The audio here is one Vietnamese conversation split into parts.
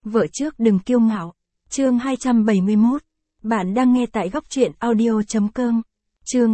Vợ trước đừng kiêu ngạo. Chương 271. Bạn đang nghe tại góc truyện audio.com. Chương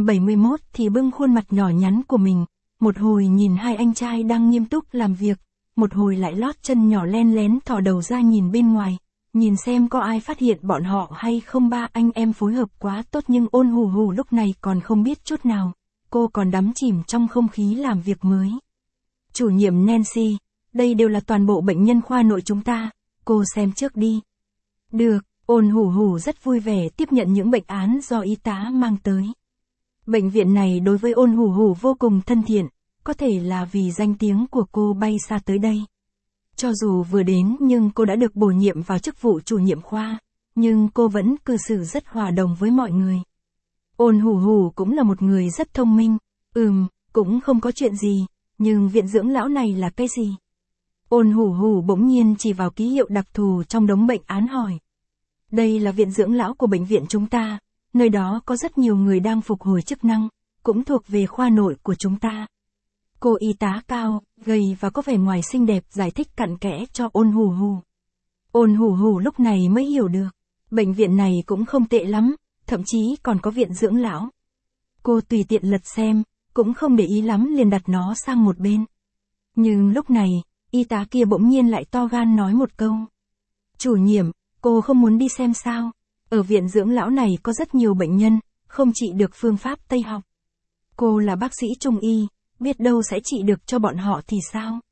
271 thì bưng khuôn mặt nhỏ nhắn của mình, một hồi nhìn hai anh trai đang nghiêm túc làm việc, một hồi lại lót chân nhỏ len lén thò đầu ra nhìn bên ngoài, nhìn xem có ai phát hiện bọn họ hay không. Ba anh em phối hợp quá tốt nhưng Ôn Hù Hù lúc này còn không biết chút nào, cô còn đắm chìm trong không khí làm việc mới. Chủ nhiệm Nancy, đây đều là toàn bộ bệnh nhân khoa nội chúng ta, cô xem trước đi. Được, Ôn Hù Hù rất vui vẻ tiếp nhận những bệnh án do y tá mang tới. Bệnh viện này đối với Ôn Hù Hù vô cùng thân thiện, có thể là vì danh tiếng của cô bay xa tới đây. Cho dù vừa đến nhưng cô đã được bổ nhiệm vào chức vụ chủ nhiệm khoa, nhưng cô vẫn cư xử rất hòa đồng với mọi người. Ôn Hù Hù cũng là một người rất thông minh, cũng không có chuyện gì, nhưng viện dưỡng lão này là cái gì? Ôn Hù Hù bỗng nhiên chỉ vào ký hiệu đặc thù trong đống bệnh án hỏi. Đây là viện dưỡng lão của bệnh viện chúng ta, nơi đó có rất nhiều người đang phục hồi chức năng, cũng thuộc về khoa nội của chúng ta. Cô y tá cao, gầy và có vẻ ngoài xinh đẹp giải thích cặn kẽ cho Ôn Hù Hù. Ôn Hù Hù lúc này mới hiểu được, bệnh viện này cũng không tệ lắm, thậm chí còn có viện dưỡng lão. Cô tùy tiện lật xem, cũng không để ý lắm liền đặt nó sang một bên. Nhưng lúc này, y tá kia bỗng nhiên lại to gan nói một câu. Chủ nhiệm, cô không muốn đi xem sao? Ở viện dưỡng lão này có rất nhiều bệnh nhân, không trị được phương pháp Tây học. Cô là bác sĩ trung y, biết đâu sẽ trị được cho bọn họ thì sao?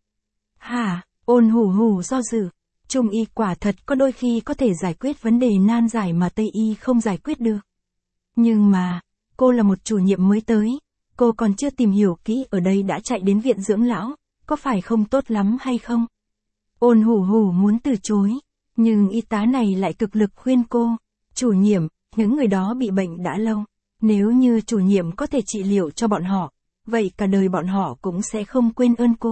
Hả? Ôn Hù Hù do dự. Trung y quả thật có đôi khi có thể giải quyết vấn đề nan giải mà Tây y không giải quyết được. Nhưng mà, cô là một chủ nhiệm mới tới, cô còn chưa tìm hiểu kỹ ở đây đã chạy đến viện dưỡng lão, có phải không tốt lắm hay không? Ôn Hù Hù muốn từ chối, nhưng y tá này lại cực lực khuyên cô. Chủ nhiệm, những người đó bị bệnh đã lâu, nếu như chủ nhiệm có thể trị liệu cho bọn họ, vậy cả đời bọn họ cũng sẽ không quên ơn cô.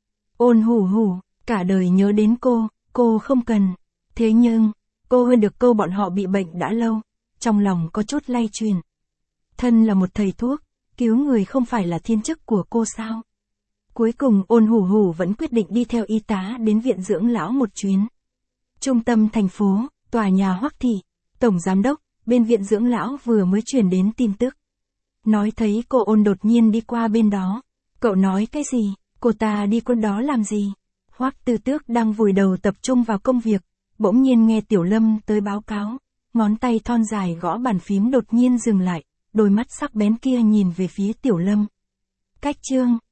Ôn Hù Hù, cả đời nhớ đến cô không cần. Thế nhưng, cô hơn được câu bọn họ bị bệnh đã lâu, trong lòng có chút lay chuyển. Thân là một thầy thuốc, cứu người không phải là thiên chức của cô sao? Cuối cùng Ôn Hù Hù vẫn quyết định đi theo y tá đến viện dưỡng lão một chuyến. Trung tâm thành phố, tòa nhà Hoắc Thị, tổng giám đốc, bên viện dưỡng lão vừa mới truyền đến tin tức. Nói thấy cô Ôn đột nhiên đi qua bên đó. Cậu nói cái gì? Cô ta đi qua đó làm gì? Hoắc Tư Tước đang vùi đầu tập trung vào công việc, bỗng nhiên nghe Tiểu Lâm tới báo cáo. Ngón tay thon dài gõ bàn phím đột nhiên dừng lại, đôi mắt sắc bén kia nhìn về phía Tiểu Lâm. Cách chương